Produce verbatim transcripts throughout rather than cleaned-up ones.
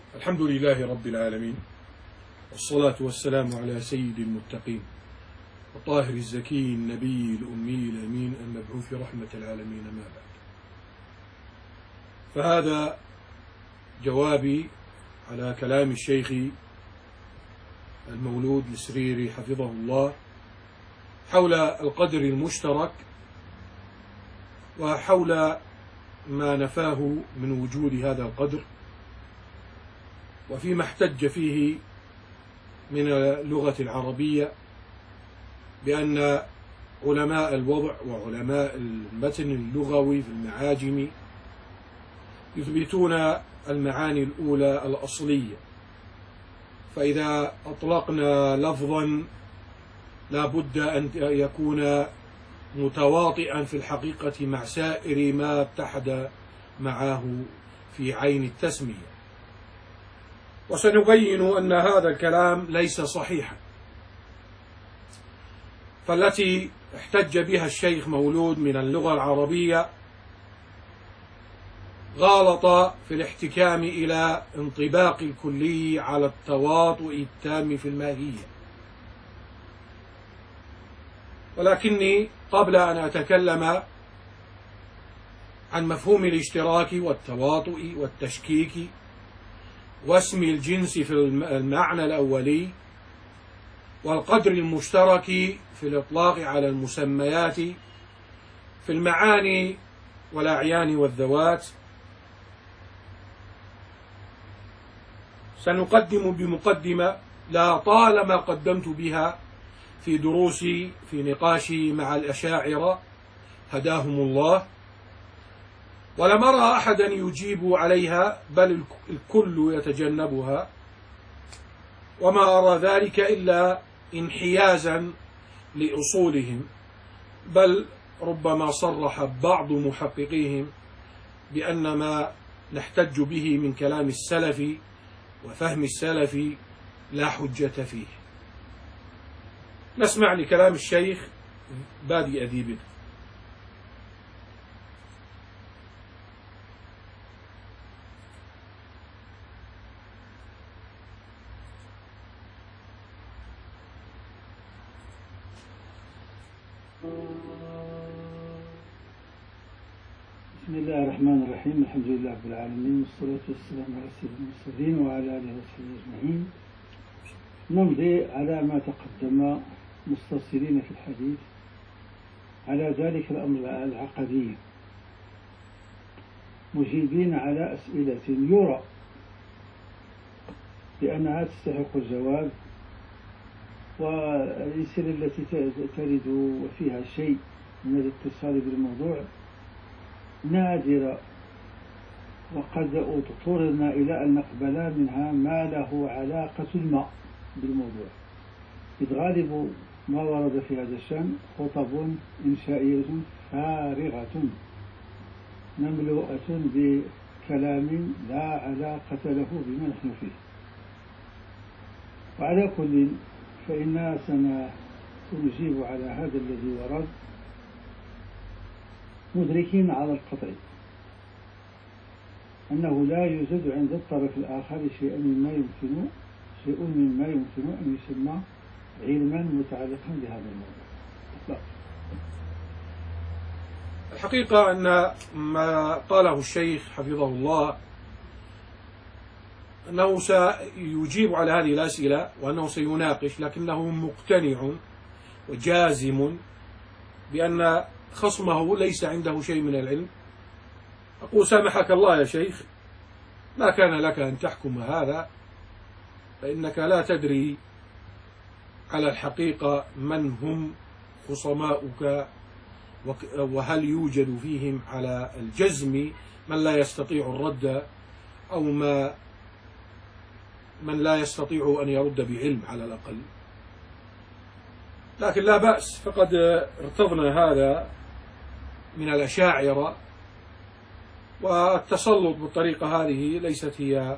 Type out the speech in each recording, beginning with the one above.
الحمد لله رب العالمين، والصلاة والسلام على سيد المتقين وطاهر الزكي النبي الأمي الأمين المبعوث رحمة العالمين، ما بعد. فهذا جوابي على كلام الشيخ المولود السريري حفظه الله حول القدر المشترك وحول ما نفاه من وجود هذا القدر، وفيما احتج فيه من اللغة العربية بأن علماء الوضع وعلماء المتن اللغوي في المعاجم يثبتون المعاني الأولى الأصلية، فإذا أطلقنا لفظا لا بد أن يكون متواطئا في الحقيقة مع سائر ما اتحد معه في عين التسمية. وسنبين أن هذا الكلام ليس صحيحا، فالتي احتج بها الشيخ مولود من اللغة العربية غالط في الاحتكام إلى انطباق الكلي على التواطؤ التام في الماهية. ولكني قبل أن أتكلم عن مفهوم الاشتراك والتواطؤ والتشكيك واسم الجنس في المعنى الأولي والقدر المشترك في الإطلاق على المسميات في المعاني والأعيان والذوات، سنقدم بمقدمة لا طالما قدمت بها في دروسي في نقاشي مع الأشاعرة هداهم الله، ولم أرى أحدا يجيب عليها، بل الكل يتجنبها، وما أرى ذلك إلا انحيازا لأصولهم، بل ربما صرح بعض محققيهم بأن ما نحتج به من كلام السلف وفهم السلف لا حجة فيه. نسمع لكلام الشيخ بادئ ذي بدء. بسم الله الرحمن الرحيم، الحمد لله رب العالمين، والصلاة والسلام على سيد المرسلين وعلى آله وصحبه أجمعين. نمضي على ما تقدم مستصلين في الحديث على ذلك الأمر العقدي، مجيبين على أسئلة يرى بأنها تستحق الجواب، والأسئلة التي ترد وفيها شيء من الاتصال بالموضوع نادرة، وقد اضطررنا إلى أن نقبل منها ما له علاقة ما بالموضوع، إذ غالب ما ورد في هذا الشأن خطب إنشائية فارغة مملوءة بكلام لا علاقة له بما نحن فيه. وعلى كل فإننا سنجيب على هذا الذي ورد مدركين على القطع أنه لا يوجد عند الطرف الآخر شيء مما يمكن شيء مما يمكن أن يسمى علما متعلقا بهذا الموضوع. الحقيقة أن ما قاله الشيخ حفظه الله أنه سيجيب على هذه الأسئلة وأنه سيناقش، لكنه مقتنع وجازم بأن خصمه ليس عنده شيء من العلم. أقول سامحك الله يا شيخ، ما كان لك أن تحكم هذا، فإنك لا تدري على الحقيقة من هم خصماؤك، وهل يوجد فيهم على الجزم من لا يستطيع الرد، أو ما من لا يستطيع أن يرد بعلم على الأقل. لكن لا بأس، فقد ارتضنا هذا من الأشاعرة، والتسلط بالطريقة هذه ليست هي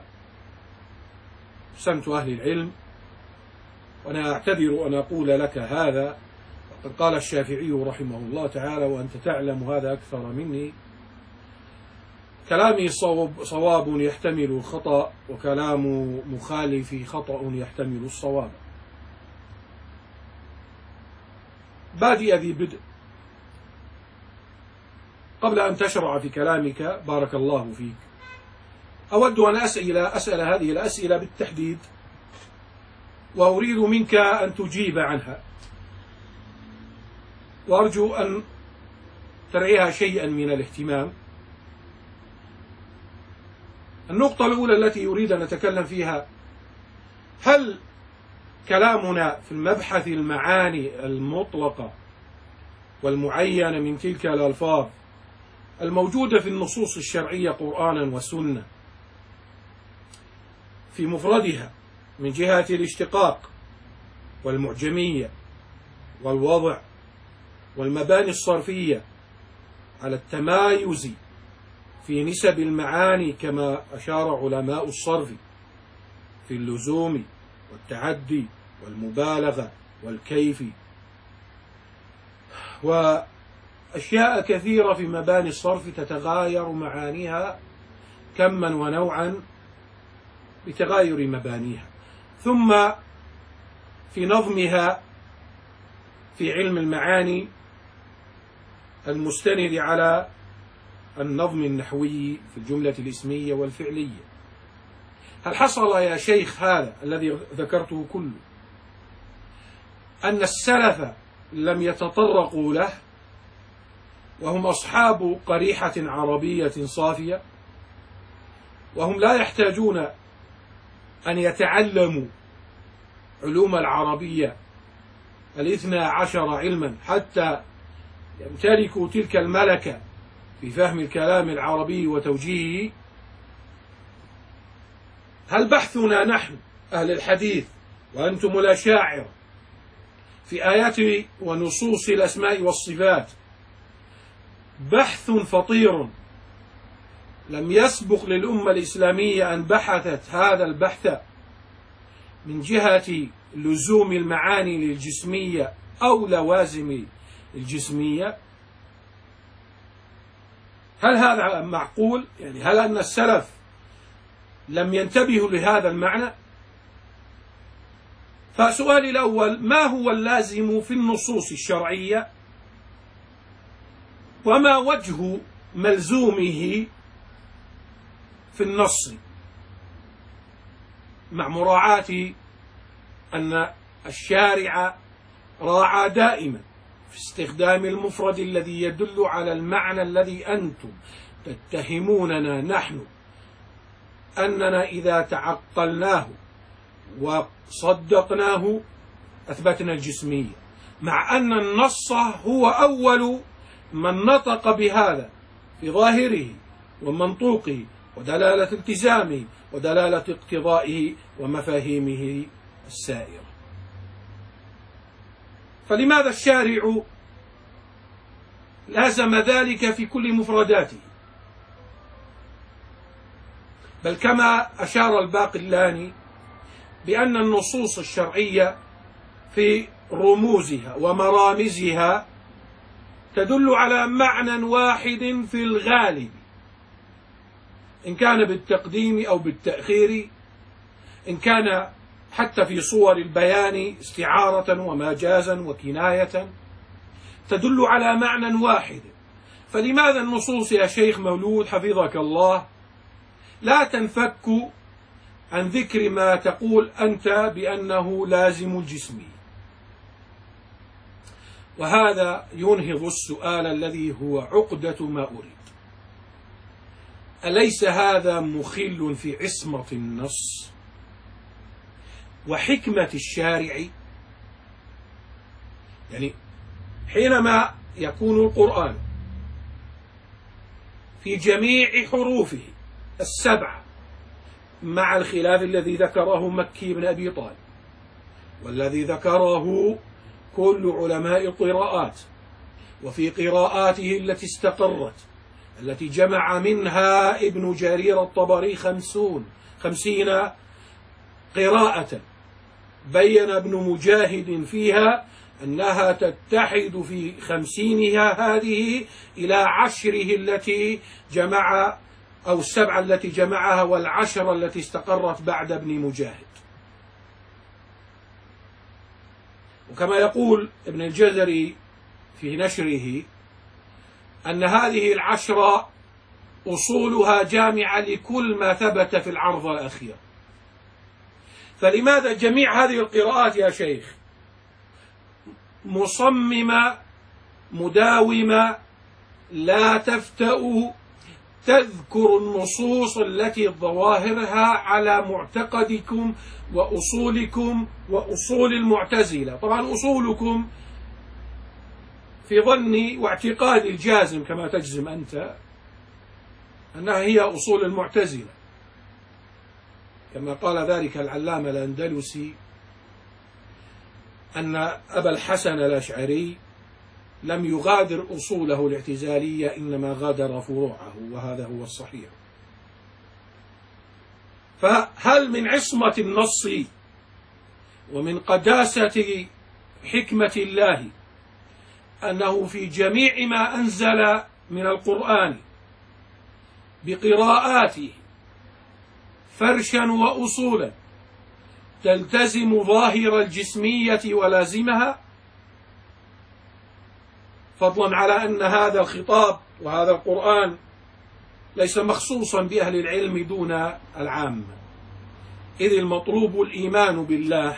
سمت أهل العلم. وأنا أعتذر أن أقول لك هذا، وقد قال الشافعي رحمه الله تعالى، وأنت تعلم هذا أكثر مني، كلامي صواب, صواب يحتمل الخطأ، وكلام مخالف خطأ يحتمل الصواب. بادئ ذي بدء، قبل أن تشرع في كلامك بارك الله فيك، أود أن أسأل, أسأل هذه الأسئلة بالتحديد، وأريد منك أن تجيب عنها، وأرجو أن ترعيها شيئا من الاهتمام. النقطة الأولى التي أريد أن أتكلم فيها: هل كلامنا في المبحث المعاني المطلقة والمعينة من تلك الألفاظ الموجودة في النصوص الشرعية قرآنا وسنة في مفردها من جهة الاشتقاق والمعجمية والوضع والمباني الصرفية على التمايز في نسب المعاني كما أشار علماء الصرف في اللزوم والتعدي والمبالغة والكيف وأشياء كثيرة في مباني الصرف تتغاير معانيها كما ونوعا بتغاير مبانيها، ثم في نظمها في علم المعاني المستند على النظم النحوي في الجملة الاسمية والفعلية. هل حصل يا شيخ هذا الذي ذكرته كله أن السلف لم يتطرقوا له وهم أصحاب قريحة عربية صافية، وهم لا يحتاجون أن يتعلموا علوم العربية الاثنى عشر علما حتى يمتلكوا تلك الملكة في فهم الكلام العربي وتوجيهه؟ هل بحثنا نحن أهل الحديث وأنتم الأشاعرة في آيات ونصوص الأسماء والصفات بحث فطير لم يسبق للأمة الإسلامية أن بحثت هذا البحث من جهة لزوم المعاني للجسمية أو لوازم الجسمية؟ هل هذا معقول؟ يعني هل أن السلف لم ينتبهوا لهذا المعنى؟ فسؤالي الأول: ما هو اللازم في النصوص الشرعية، وما وجه ملزومه في النص، مع مراعاة أن الشارع راعى دائما في استخدام المفرد الذي يدل على المعنى الذي أنتم تتهموننا نحن أننا إذا تعقلناه وصدقناه أثبتنا الجسمية، مع أن النص هو أول من نطق بهذا في ظاهره ومنطوقه ودلالة التزامه ودلالة اقتضائه ومفاهيمه السائرة. فلماذا الشارع لازم ذلك في كل مفرداته؟ بل كما أشار الباقلاني بأن النصوص الشرعية في رموزها ومرامزها تدل على معنى واحد في الغالب، إن كان بالتقديم أو بالتأخير، إن كان حتى في صور البيان استعارة ومجازا وكناية، تدل على معنى واحد. فلماذا النصوص يا شيخ مولود حفظك الله لا تنفك عن ذكر ما تقول أنت بأنه لازم الجسم؟ وهذا ينهض السؤال الذي هو عقدة ما أريد: أليس هذا مخل في عصمة النص وحكمة الشارع؟ يعني حينما يكون القرآن في جميع حروفه السبعة، مع الخلاف الذي ذكره مكي بن أبي طالب والذي ذكره كل علماء القراءات، وفي قراءاته التي استقرت التي جمع منها ابن جرير الطبري خمسون خمسين قراءة، بين ابن مجاهد فيها أنها تتحد في خمسينها هذه إلى عشره التي جمع أو السبعة التي جمعها والعشرة التي استقرت بعد ابن مجاهد. وكما يقول ابن الجزري في نشره أن هذه العشرة أصولها جامعة لكل ما ثبت في العرض الأخير. فلماذا جميع هذه القراءات يا شيخ مصممة مداومة لا تفتأ تذكر النصوص التي ظواهرها على معتقدكم وأصولكم وأصول المعتزلة؟ طبعا أصولكم في ظني واعتقادي الجازم كما تجزم أنت أنها هي أصول المعتزلة، كما قال ذلك العلامة الأندلسي أن أبا الحسن الأشعري لم يغادر أصوله الاعتزالية إنما غادر فروعه، وهذا هو الصحيح. فهل من عصمة النص ومن قداسة حكمة الله أنه في جميع ما أنزل من القرآن بقراءاته فرشا وأصولا تلتزم ظاهر الجسمية ولازمها، فضلا على أن هذا الخطاب وهذا القرآن ليس مخصوصا بأهل العلم دون العامة، إذ المطلوب الإيمان بالله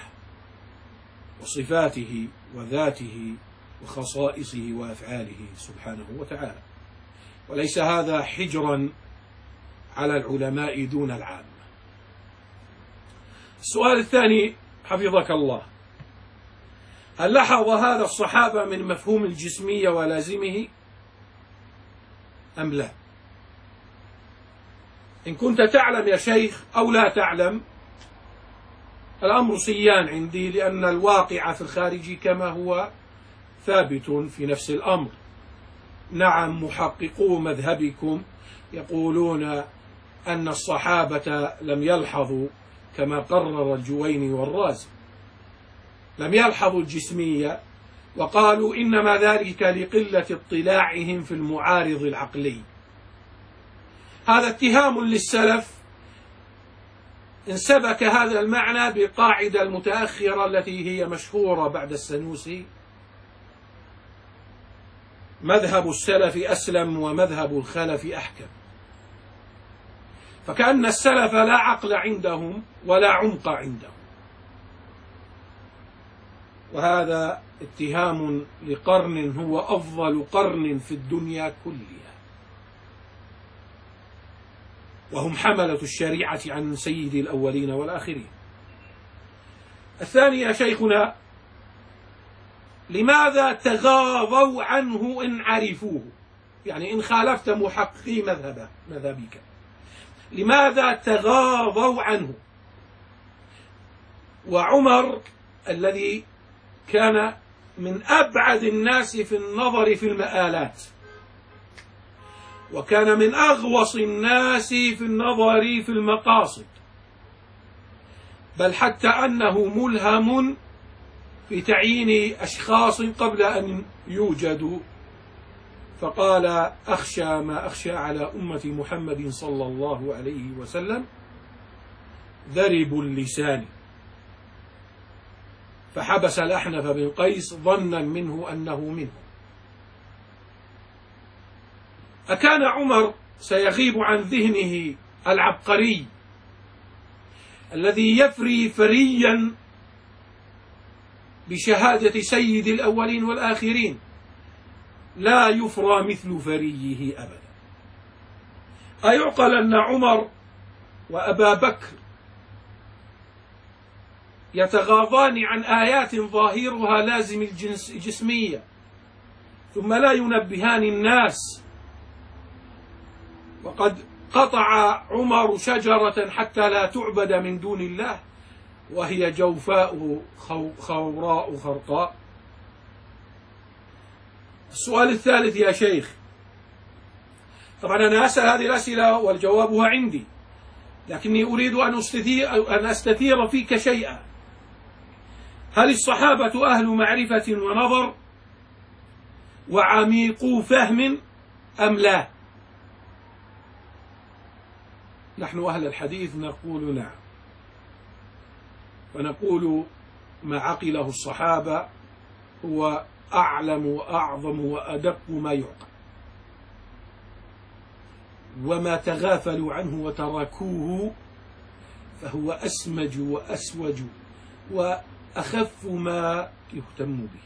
وصفاته وذاته وخصائصه وأفعاله سبحانه وتعالى، وليس هذا حجرا على العلماء دون العامة. السؤال الثاني حفظك الله: هل لاحظ هذا الصحابة من مفهوم الجسمية ولازمه أم لا؟ إن كنت تعلم يا شيخ أو لا تعلم الأمر سيان عندي، لأن الواقع في الخارج كما هو ثابت في نفس الأمر. نعم، محققو مذهبكم يقولون أن الصحابة لم يلحظوا كما قرر الجويني والرازي، لم يلحظوا الجسمية، وقالوا إنما ذلك لقلة اطلاعهم في المعارض العقلي. هذا اتهام للسلف انسبك هذا المعنى بقاعدة المتأخرة التي هي مشهورة بعد السنوسي: مذهب السلف أسلم ومذهب الخلف أحكم. فكأن السلف لا عقل عندهم ولا عمق عندهم، وهذا اتهام لقرن هو أفضل قرن في الدنيا كلها، وهم حملة الشريعة عن سيد الأولين والآخرين. الثاني يا شيخنا: لماذا تغاضوا عنه إن عرفوه؟ يعني إن خالفت محققي مذهبه مذهبك، لماذا تغاضوا عنه؟ وعمر الذي كان من أبعد الناس في النظر في المآلات، وكان من أغوص الناس في النظر في المقاصد، بل حتى أنه ملهم في تعيين أشخاص قبل أن يوجدوا، فقال: أخشى ما أخشى على أمة محمد صلى الله عليه وسلم ذرب اللسان، فحبس الأحنف بن قيس ظنا منه أنه منه. أكان عمر سيغيب عن ذهنه العبقري الذي يفري فريا بشهادة سيد الأولين والآخرين لا يفرى مثل فريه أبدا؟ أيعقل أن عمر وأبا بكر يتغاضان عن آيات ظاهرها لازم الجنس الجسمية ثم لا ينبهان الناس، وقد قطع عمر شجرة حتى لا تعبد من دون الله وهي جوفاء خوراء خرقاء؟ السؤال الثالث يا شيخ، طبعا أنا أسأل هذه الأسئلة والجوابها عندي، لكني أريد أن أستثير, أن أستثير فيك شيئا: هل الصحابة أهل معرفة ونظر وعميق فهم أم لا؟ نحن أهل الحديث نقول نعم، ونقول ما عقله الصحابة هو أعلم وأعظم وأدق ما يعقل، وما تغافلوا عنه وتركوه فهو أسمج وأسوج وأخف ما يهتم به.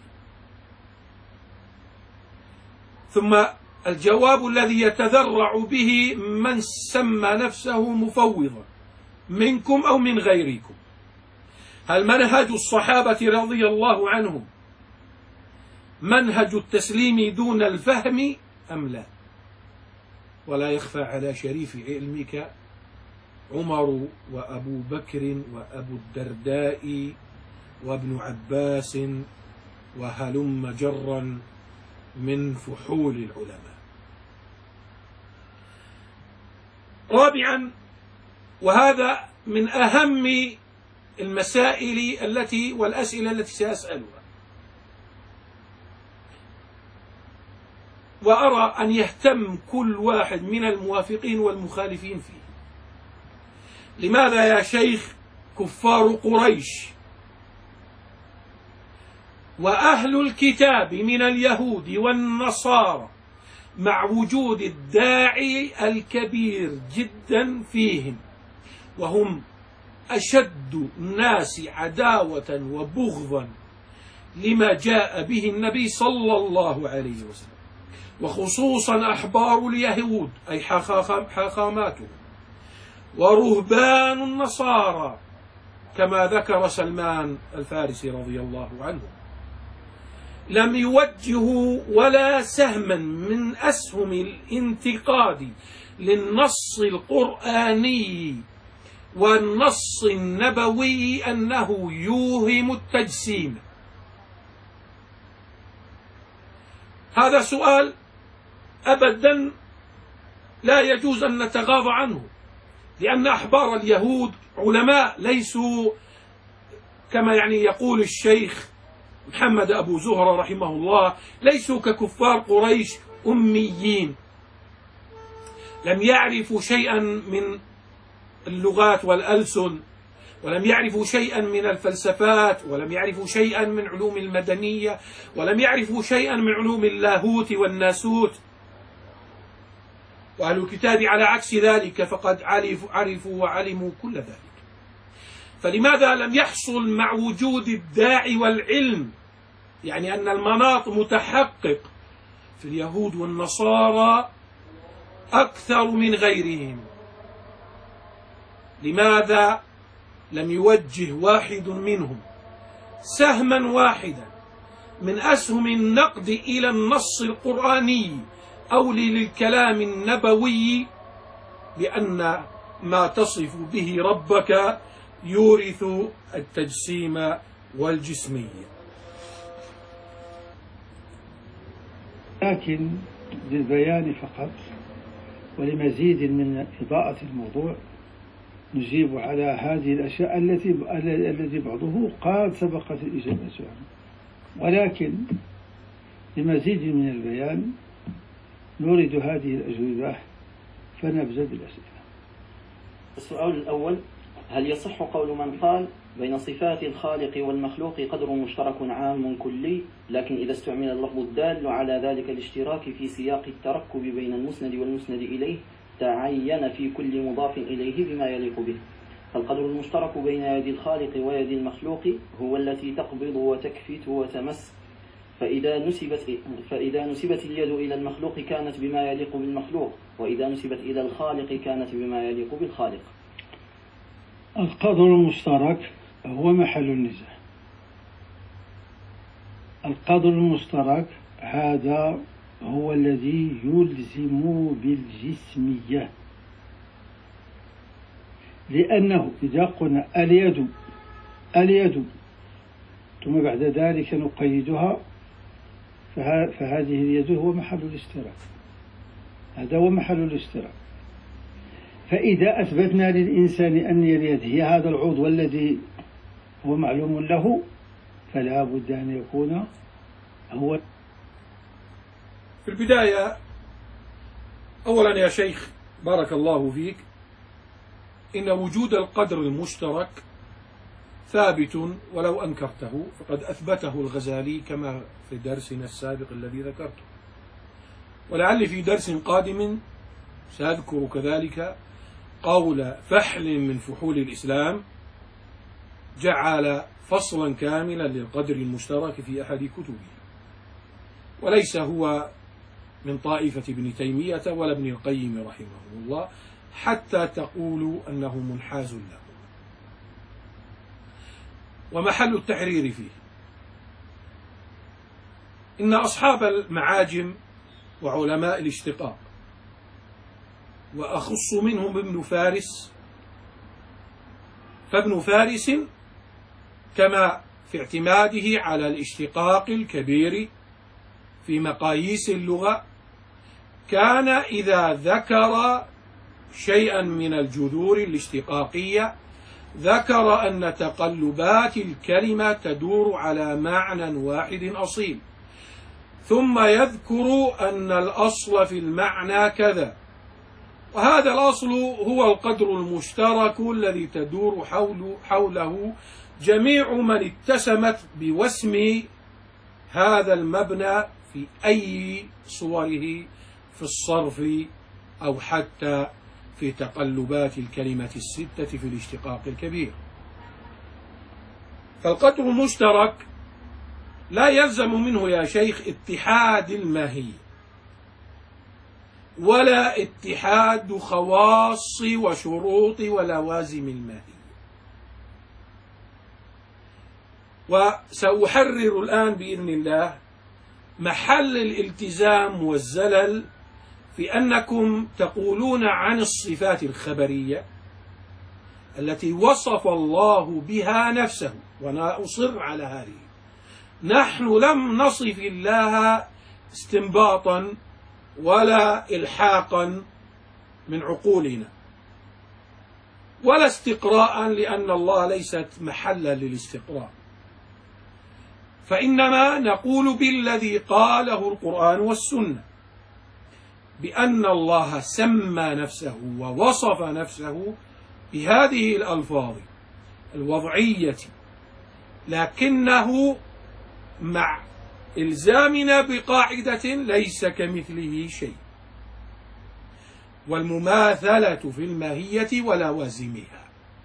ثم الجواب الذي يتذرع به من سمى نفسه مفوضا منكم أو من غيركم: هل منهج الصحابة رضي الله عنهم منهج التسليم دون الفهم أم لا؟ ولا يخفى على شريف علمك عمر وأبو بكر وأبو الدرداء وابن عباس وهلم جرا من فحول العلماء. رابعا، وهذا من أهم المسائل التي والأسئلة التي سأسألها، وأرى أن يهتم كل واحد من الموافقين والمخالفين فيه: لماذا يا شيخ كفار قريش وأهل الكتاب من اليهود والنصارى مع وجود الداعي الكبير جدا فيهم وهم أشد الناس عداوة وبغضا لما جاء به النبي صلى الله عليه وسلم، وخصوصا أحبار اليهود أي حاخاماتهم ورهبان النصارى كما ذكر سلمان الفارسي رضي الله عنه، لم يوجهوا ولا سهما من أسهم الانتقاد للنص القرآني والنص النبوي أنه يوهم التجسيم. هذا سؤال أبدا لا يجوز أن نتغاضى عنه، لأن أحبار اليهود علماء ليسوا كما يعني يقول الشيخ محمد أبو زهرة رحمه الله، ليسوا ككفار قريش أميين، لم يعرفوا شيئا من اللغات والألسن، ولم يعرفوا شيئا من الفلسفات، ولم يعرفوا شيئا من علوم المدنية، ولم يعرفوا شيئا من علوم اللاهوت والناسوت. وأهل الكتاب على عكس ذلك فقد عرفوا وعلموا كل ذلك. فلماذا لم يحصل مع وجود الداعي والعلم، يعني أن المناط متحقق في اليهود والنصارى أكثر من غيرهم، لماذا لم يوجه واحد منهم سهما واحدا من أسهم النقد إلى النص القرآني أو للكلام النبوي بأن ما تصف به ربك يورث التجسيم والجسمية؟ لكن للبيان فقط ولمزيد من إضاءة الموضوع نجيب على هذه الأشياء التي الذي بعضه قد سبقت الإجابة عنه، ولكن لمزيد من البيان نريد هذه الأجوبة فنبدأ بالأسئلة. السؤال الأول: هل يصح قول من قال بين صفات الخالق والمخلوق قدر مشترك عام كلي، لكن إذا استعمل اللفظ الدال على ذلك الاشتراك في سياق التركب بين المسند والمسند إليه تعين في كل مضاف إليه بما يليق به؟ فالقدر المشترك بين يد الخالق ويد المخلوق هو التي تقبض وتكفت وتمس، فإذا نسبت, فإذا نسبت اليد إلى المخلوق كانت بما يليق بالمخلوق، وإذا نسبت إلى الخالق كانت بما يليق بالخالق. القدر المشترك هو محل النزاع. القدر المشترك هذا هو الذي يلزم بالجسمية، لأنه إذا قلنا اليد اليد ثم بعد ذلك نقيدها فهذه اليد هو محل الاشتراك، هذا هو محل الاشتراك. فإذا أثبتنا للإنسان أن اليد هي هذا العضو الذي هو معلوم له فلا بد أن يكون هو. في البداية أولا يا شيخ بارك الله فيك، إن وجود القدر المشترك ثابت ولو أنكرته، فقد أثبته الغزالي كما في درسنا السابق الذي ذكرته، ولعل في درس قادم سأذكر كذلك قول فحل من فحول الإسلام جعل فصلا كاملا للقدر المشترك في أحد كتبه، وليس هو من طائفة ابن تيمية ولا ابن القيم رحمه الله حتى تقولوا أنه منحاز له. ومحل التحرير فيه إن أصحاب المعاجم وعلماء الاشتقاق، وأخص منهم ابن فارس، فابن فارس كما في اعتماده على الاشتقاق الكبير في مقاييس اللغة، كان إذا ذكر شيئا من الجذور الاشتقاقية ذكر أن تقلبات الكلمة تدور على معنى واحد أصيل، ثم يذكر أن الأصل في المعنى كذا، وهذا الأصل هو القدر المشترك الذي تدور حول حوله جميع من اتسمت بوسم هذا المبنى في أي صوره في الصرف أو حتى في تقلبات الكلمة الستة في الاشتقاق الكبير. فالقدر المشترك لا يلزم منه يا شيخ اتحاد الماهية ولا اتحاد خواص وشروط ولوازم الماهية. وسأحرر الآن بإذن الله محل الالتزام والزلل في أنكم تقولون عن الصفات الخبرية التي وصف الله بها نفسه، وأنا أصر على هذه، نحن لم نصف الله استنباطا ولا إلحاقا من عقولنا ولا استقراء، لأن الله ليست محلا للاستقراء، فإنما نقول بالذي قاله القرآن والسنة، بأن الله سمى نفسه ووصف نفسه بهذه الألفاظ الوضعية، لكنه مع إلزامنا بقاعدة ليس كمثله شيء، والمماثلة في الماهية ولوازمها.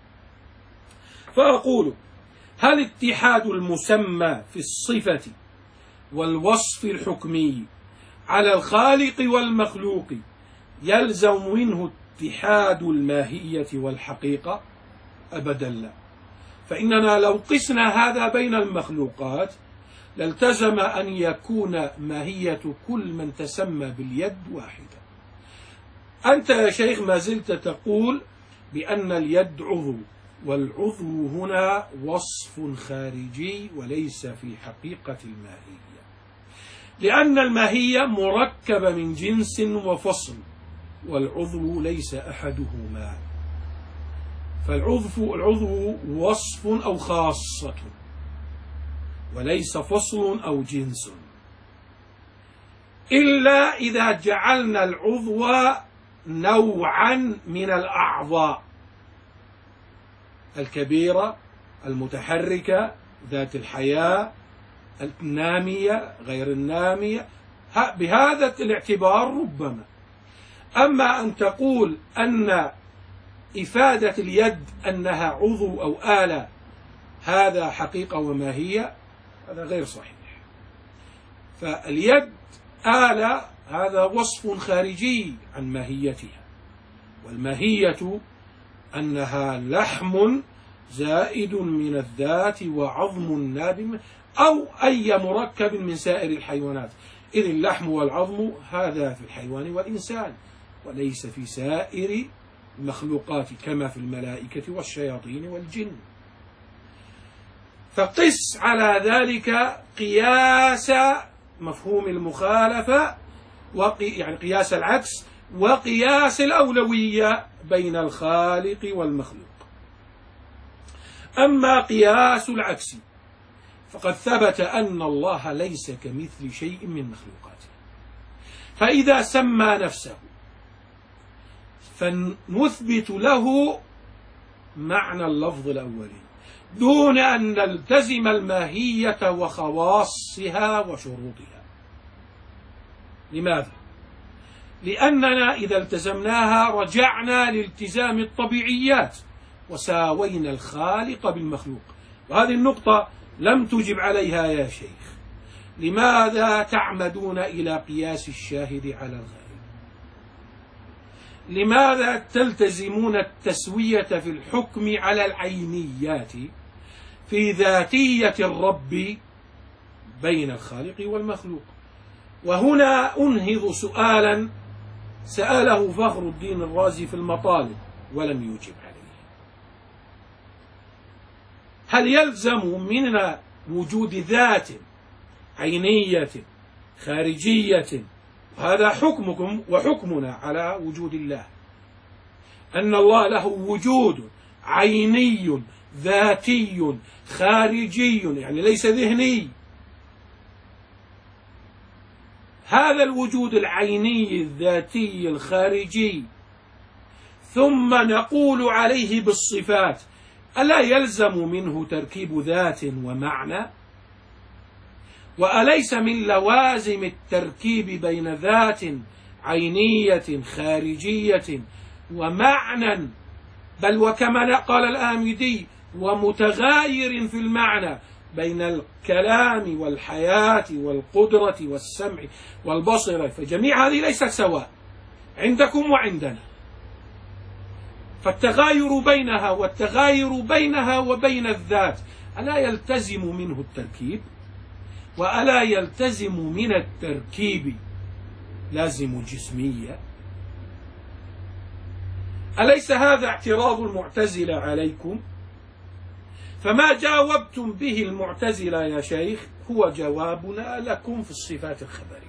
فأقول: هل اتحاد المسمى في الصفة والوصف الحكمي على الخالق والمخلوق يلزم منه اتحاد الماهية والحقيقة؟ أبدا لا، فإننا لو قسنا هذا بين المخلوقات لالتزم أن يكون ماهية كل من تسمى باليد واحدة. أنت يا شيخ ما زلت تقول بأن اليد عضو، والعضو هنا وصف خارجي وليس في حقيقة الماهية، لأن الماهية مركبة من جنس وفصل، والعضو ليس أحدهما، فالعضو العضو وصف أو خاصة وليس فصل أو جنس، إلا إذا جعلنا العضو نوعا من الأعضاء الكبيرة المتحركة ذات الحياة، النامية غير النامية، بهذا الاعتبار ربما. أما أن تقول أن إفادة اليد أنها عضو أو آلة هذا حقيقة وماهية، هذا غير صحيح. فاليد آلة هذا وصف خارجي عن ماهيتها، والماهية أنها لحم زائد من الذات وعظم ناب أو أي مركب من سائر الحيوانات، إذ اللحم والعظم هذا في الحيوان والإنسان وليس في سائر المخلوقات كما في الملائكة والشياطين والجن. فقس على ذلك قياس مفهوم المخالفة، يعني قياس العكس وقياس الأولوية بين الخالق والمخلوق. أما قياس العكس فقد ثبت أن الله ليس كمثل شيء من مخلوقاته، فإذا سمى نفسه فنثبت له معنى اللفظ الأولي دون أن نلتزم الماهية وخواصها وشروطها. لماذا؟ لأننا إذا التزمناها رجعنا لالتزام الطبيعيات وساوينا الخالق بالمخلوق. وهذه النقطة لم تجب عليها يا شيخ. لماذا تعمدون إلى قياس الشاهد على الغائب؟ لماذا تلتزمون التسوية في الحكم على العينيات في ذاتية الرب بين الخالق والمخلوق؟ وهنا أنهض سؤالا سأله فخر الدين الرازي في المطالب ولم يجب عليه. هل يلزم منا وجود ذات عينية خارجية، هذا حكمكم وحكمنا على وجود الله، أن الله له وجود عيني ذاتي خارجي، يعني ليس ذهني. هذا الوجود العيني الذاتي الخارجي ثم نقول عليه بالصفات، ألا يلزم منه تركيب ذات ومعنى؟ وأليس من لوازم التركيب بين ذات عينية خارجية ومعنى، بل وكما قال الآمدي ومتغاير في المعنى، بين الكلام والحياة والقدرة والسمع والبصر، فجميع هذه ليست سواء عندكم وعندنا. فالتغاير بينها والتغاير بينها وبين الذات ألا يلتزم منه التركيب؟ وألا يلتزم من التركيب لازم جسمية؟ أليس هذا اعتراض المعتزلة عليكم؟ فما جاوبتم به المعتزلة يا شيخ هو جوابنا لكم في الصفات الخبرية.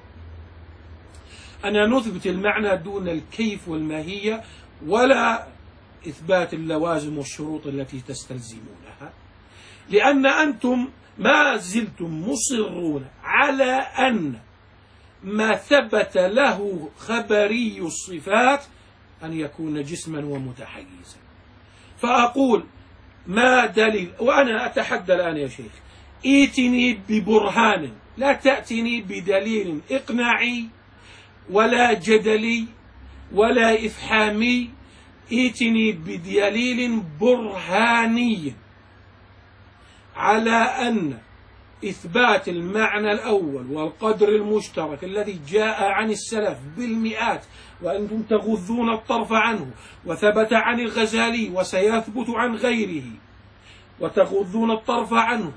أنا نثبت المعنى دون الكيف والماهية ولا إثبات اللوازم والشروط التي تستلزمونها، لأن أنتم ما زلتم مصرون على أن ما ثبت له خبري الصفات أن يكون جسما ومتحيزا. فأقول ما دليل، وأنا أتحدى الآن يا شيخ، ائتني ببرهان، لا تأتني بدليل إقناعي ولا جدلي ولا إفحامي، ائتني بدليل برهاني على أن إثبات المعنى الأول والقدر المشترك الذي جاء عن السلف بالمئات وأنتم تغضون الطرف عنه، وثبت عن الغزالي وسيثبت عن غيره وتغضون الطرف عنه،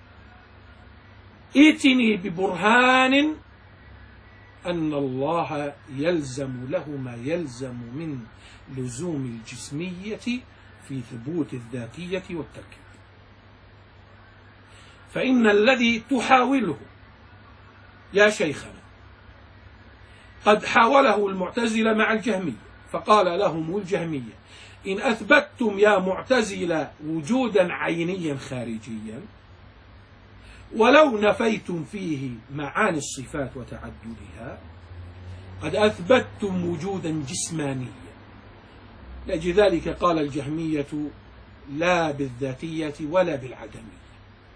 ائتني ببرهان أن الله يلزم له ما يلزم من لزوم الجسمية في ثبوت الذاتية والتركيب. فإن الذي تحاوله يا شيخنا قد حاوله المعتزلة مع الجهمية، فقال لهم الجهمية إن أثبتتم يا معتزلة وجودا عينيا خارجيا ولو نفيتم فيه معاني الصفات وتعددها قد أثبتتم وجودا جسمانيا. لأجل ذلك قال الجهمية لا بالذاتية ولا بالعدمية،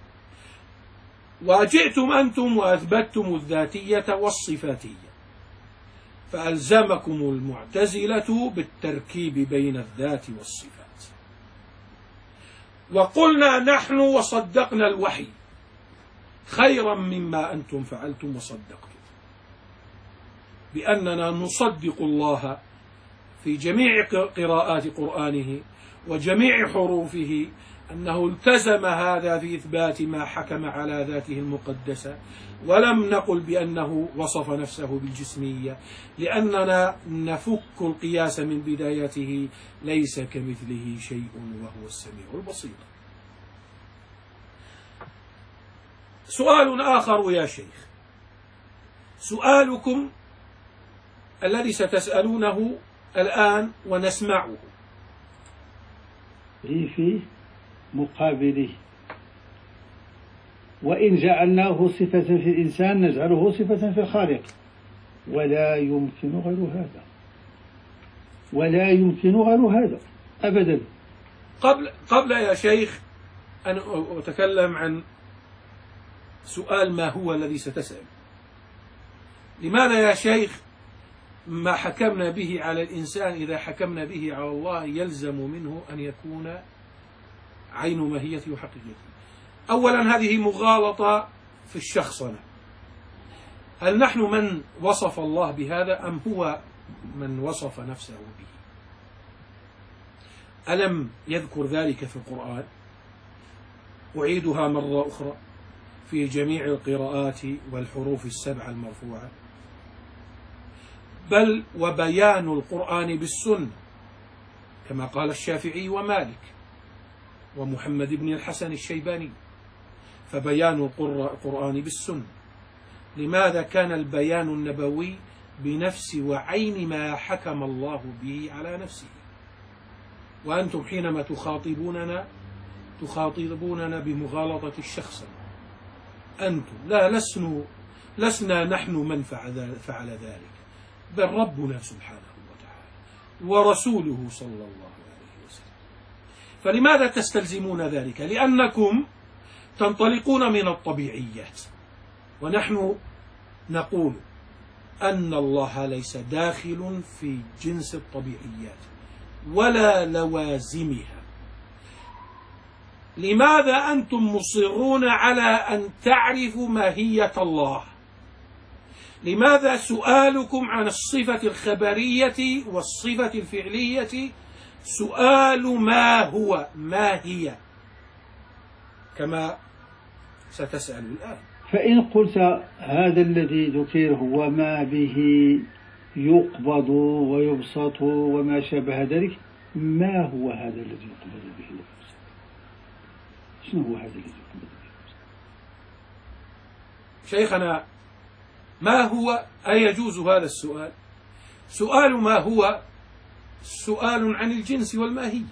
وجئتم أنتم وأثبتتم الذاتية والصفاتية، فألزمكم المعتزلة بالتركيب بين الذات والصفات. وقلنا نحن وصدقنا الوحي خيرا مما أنتم فعلتم وصدقتم، بأننا نصدق الله في جميع قراءات قرآنه وجميع حروفه أنه التزم هذا في إثبات ما حكم على ذاته المقدسة، ولم نقل بأنه وصف نفسه بالجسمية، لأننا نفك القياس من بدايته ليس كمثله شيء وهو السميع البصير. سؤال آخر يا شيخ، سؤالكم الذي ستسألونه الآن ونسمعه في مقابله، وإن جعلناه صفة في الإنسان نجعله صفة في الخالق، ولا يمكن غير هذا، ولا يمكن غير هذا أبدا. قبل قبل يا شيخ أن أتكلم عن سؤال ما هو الذي ستسأل. لماذا يا شيخ ما حكمنا به على الإنسان إذا حكمنا به على الله يلزم منه أن يكون عين ماهيته وحقيقته؟ أولا هذه مغالطة في الشخصنة. هل نحن من وصف الله بهذا أم هو من وصف نفسه به؟ ألم يذكر ذلك في القرآن؟ أعيدها مرة أخرى في جميع القراءات والحروف السبعة المرفوعة، بل وبيان القرآن بالسنة كما قال الشافعي ومالك ومحمد بن الحسن الشيباني، فبيان القرآن بالسنة. لماذا كان البيان النبوي بنفس وعين ما حكم الله به على نفسه؟ وأنتم حينما تخاطبوننا تخاطبوننا بمغالطة الشخص. أنتم لا لسنا لسنا نحن من فعل ذلك، بل ربنا سبحانه وتعالى ورسوله صلى الله عليه وسلم. فلماذا تستلزمون ذلك؟ لأنكم تنطلقون من الطبيعيات، ونحن نقول أن الله ليس داخل في جنس الطبيعيات ولا لوازمها. لماذا أنتم مصرون على أن تعرفوا ماهية الله؟ لماذا سؤالكم عن الصفة الخبرية والصفة الفعلية سؤال ما هو ما هي كما ستسأل الآن؟ فإن قلت هذا الذي ذكر هو ما به يقبض ويبسط وما شابه ذلك، ما هو هذا الذي يقبض به ويبسط؟ شنو هو هذا الذي يقبض به ويبسط؟ شيخنا، ما هو أيجوز هذا السؤال؟ سؤال ما هو سؤال عن الجنس والماهية،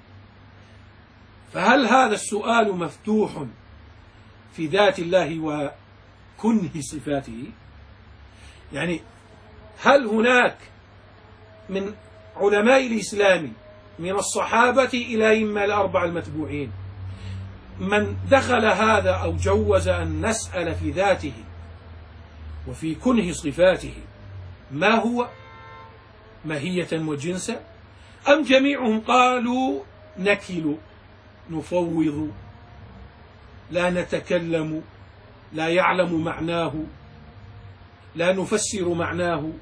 فهل هذا السؤال مفتوح في ذات الله وكنه صفاته؟ يعني هل هناك من علماء الإسلام من الصحابة إلى إما الأربع المتبوعين من دخل هذا أو جوز أن نسأل في ذاته وفي كنه صفاته ما هو ماهية وجنسا، أم جميعهم قالوا نكل نفوض لا نتكلم لا يعلم معناه لا نفسر معناه؟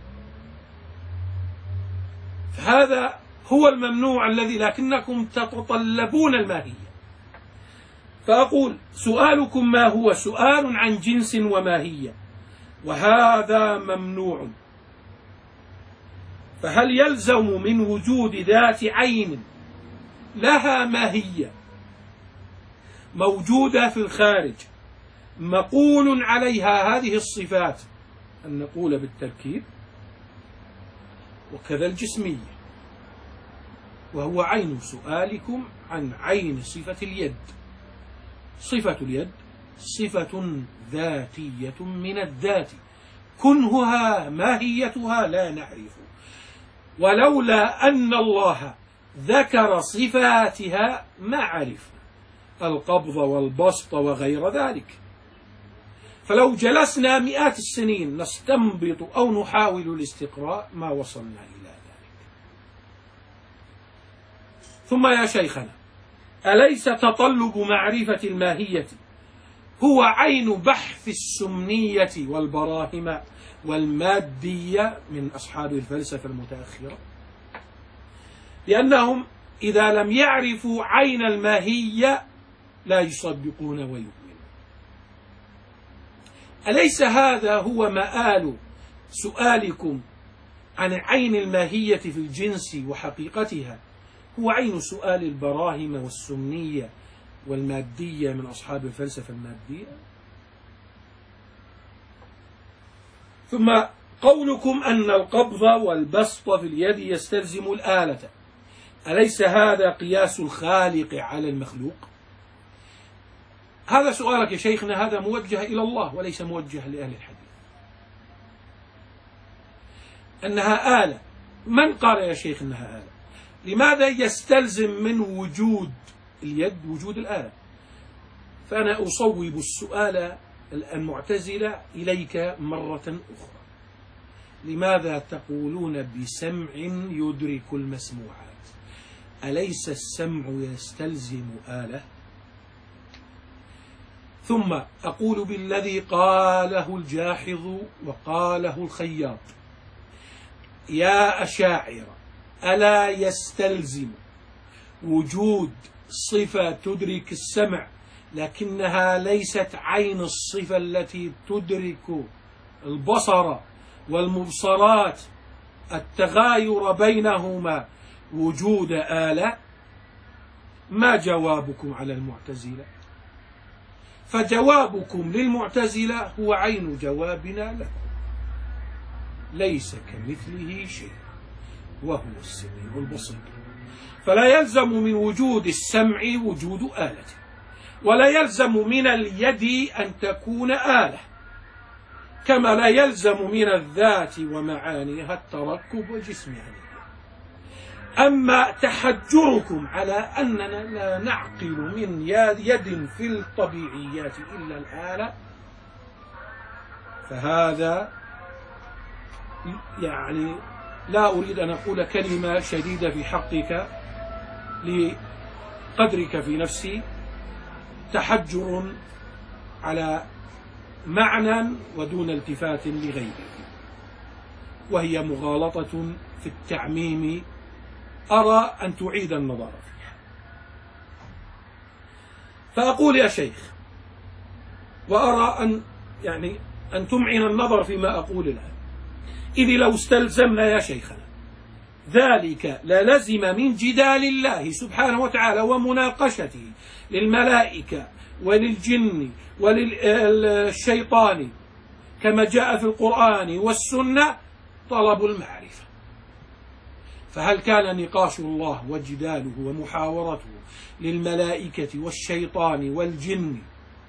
فهذا هو الممنوع الذي لكنكم تتطلبون الماهية. فأقول سؤالكم ما هو سؤال عن جنس وماهية، وهذا ممنوع. فهل يلزم من وجود ذات عين لها ماهية موجودة في الخارج مقول عليها هذه الصفات أن نقول بالتركيب؟ وكذا الجسمية، وهو عين سؤالكم عن عين صفة اليد. صفة اليد صفة ذاتية من الذات، كنهها ماهيتها لا نعرف، ولولا أن الله ذكر صفاتها ما عرفنا القبض والبسط وغير ذلك. فلو جلسنا مئات السنين نستنبط أو نحاول الاستقراء ما وصلنا إلى ذلك. ثم يا شيخنا، أليس تطلب معرفة الماهية هو عين بحث السمنية والبراهمة والمادية من أصحاب الفلسفة المتأخرة؟ لأنهم إذا لم يعرفوا عين الماهية لا يصدقون ويؤمنون. أليس هذا هو مآل سؤالكم عن عين الماهية في الجنس وحقيقتها؟ هو عين سؤال البراهمة والسمنية والمادية من أصحاب الفلسفة المادية. ثم قولكم أن القبض والبسط في اليد يستلزم الآلة، أليس هذا قياس الخالق على المخلوق؟ هذا سؤالك يا شيخنا، هذا موجه إلى الله وليس موجه لأهل الحديث. أنها آلة، من قال يا شيخ أنها آلة؟ لماذا يستلزم من وجود اليد وجود الآلة؟ فأنا أصوب السؤال المعتزلة إليك مرة أخرى. لماذا تقولون بسمع يدرك المسموعات؟ أليس السمع يستلزم آلة؟ ثم أقول بالذي قاله الجاحظ وقاله الخياط: يا أشاعرة، ألا يستلزم وجود صفة تدرك السمع لكنها ليست عين الصفة التي تدرك البصر والمبصرات التغاير بينهما وجود آلة؟ ما جوابكم على المعتزلة؟ فجوابكم للمعتزلة هو عين جوابنا لكم: ليس كمثله شيء وهو السميع البصير. فلا يلزم من وجود السمع وجود آلة، ولا يلزم من اليد أن تكون آلة، كما لا يلزم من الذات ومعانيها التركب وجسمها. أما تحجركم على أننا لا نعقل من يد في الطبيعيات إلا الآلة، فهذا يعني لا أريد أن أقول كلمة شديدة في حقك لقدرك في نفسي، تحجر على معنى ودون التفات لغيره، وهي مغالطة في التعميم أرى أن تعيد النظر فيها. فأقول يا شيخ، وأرى أن يعني أن تمعن النظر فيما أقول الآن: إذ لو استلزمنا يا شيخنا ذلك للزم من جدال الله سبحانه وتعالى ومناقشته للملائكة وللجن وللشيطان كما جاء في القرآن والسنة طلب المعرفة. فهل كان نقاش الله وجداله ومحاورته للملائكة والشيطان والجن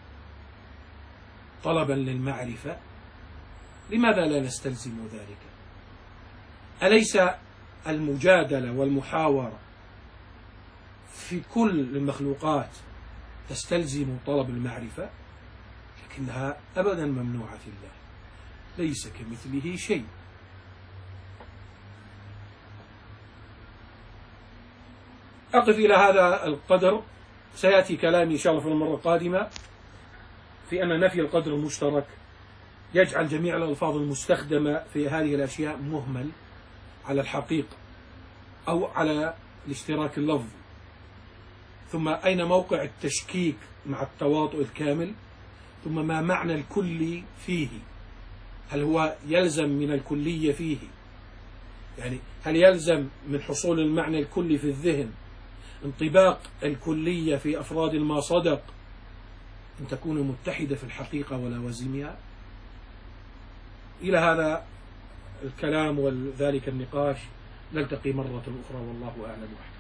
طلبا للمعرفة؟ لماذا لا نستلزم ذلك؟ أليس المجادلة والمحاورة في كل المخلوقات تستلزم طلب المعرفة؟ لكنها أبدا ممنوعة في الله، ليس كمثله شيء. أقف إلى هذا القدر، سيأتي كلامي إن شاء الله في المرة القادمة في أن نفي القدر المشترك يجعل جميع الألفاظ المستخدمة في هذه الأشياء مهمل على الحقيقة أو على الاشتراك اللفظي. ثم أين موقع التشكيك مع التواطؤ الكامل؟ ثم ما معنى الكلي فيه؟ هل هو يلزم من الكلية فيه؟ يعني هل يلزم من حصول المعنى الكلي في الذهن انطباق الكلية في أفراد ما صدق أن تكون متحدة في الحقيقة ولوازمها؟ إلى هذا الكلام وذلك النقاش نلتقي مرة أخرى، والله أعلم وحده.